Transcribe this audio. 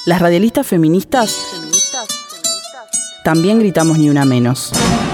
Las radialistas feministas también gritamos ni una menos.